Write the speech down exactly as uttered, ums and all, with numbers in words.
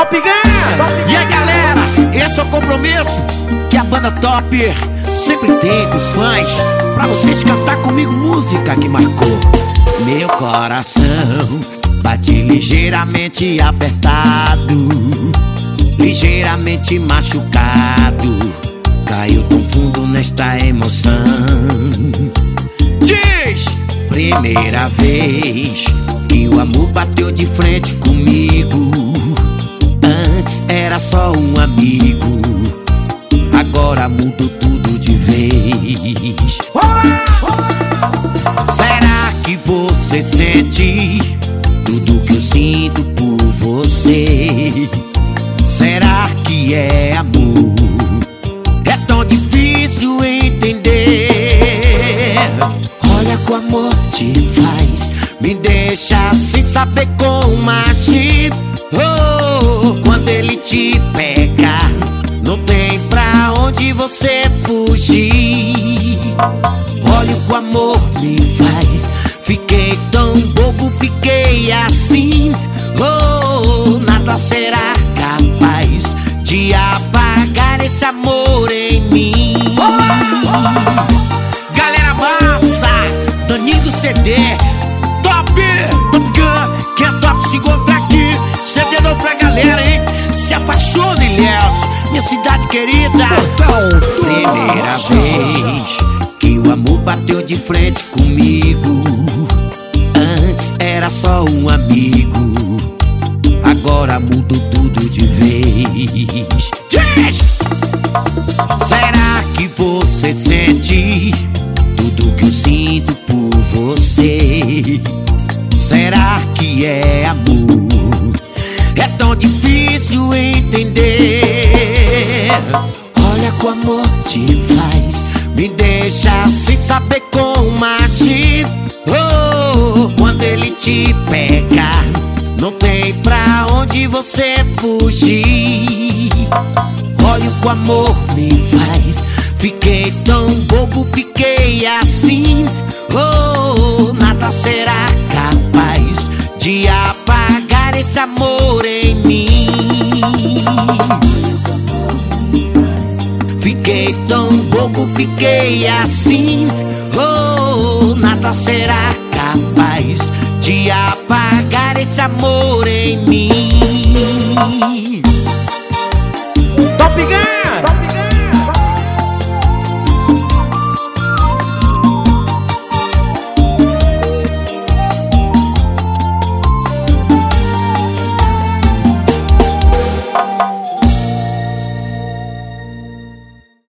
Top Gun! E aí galera, esse é o compromisso que a banda Top sempre tem com os fãs, pra vocês cantar comigo música que marcou meu coração. Bate ligeiramente apertado, ligeiramente machucado, caiu tão fundo nesta emoção. Diz! Primeira vez que o amor bateu de frente comigo. Antes era só um amigo, agora mudou tudo de vez. Será que você sente tudo que eu sinto por você? Será que é amor? É tão difícil entender. Olha como amor te faz, me deixa sem saber como agir. Oh, quando ele te pega, não tem pra onde você fugir. Olha o que o amor me faz, fiquei tão bobo, fiquei assim. Oh, nada será capaz de apagar esse amor em mim. Galera massa, Daninho do C D, Top, Top Gun, que é top se encontra aqui. C D novo pra galera, hein? Se apaixone, Ilhéus, minha cidade querida. Primeira vez que o amor bateu de frente comigo. Antes era só um amigo, agora mudou tudo de vez. Diz! Será que você sente tudo que eu sinto por você? Será que é amor? É tão difícil entender. Olha como amor te faz, me deixa sem saber como agir. Oh, quando ele te pega, não tem pra onde você fugir. Olha o que o amor me faz, fiquei tão bobo, fiquei assim. Oh, nada será capaz de apagar esse amor em mim. Fiquei tão bobo, fiquei assim. Oh, nada será capaz de apagar esse amor em mim.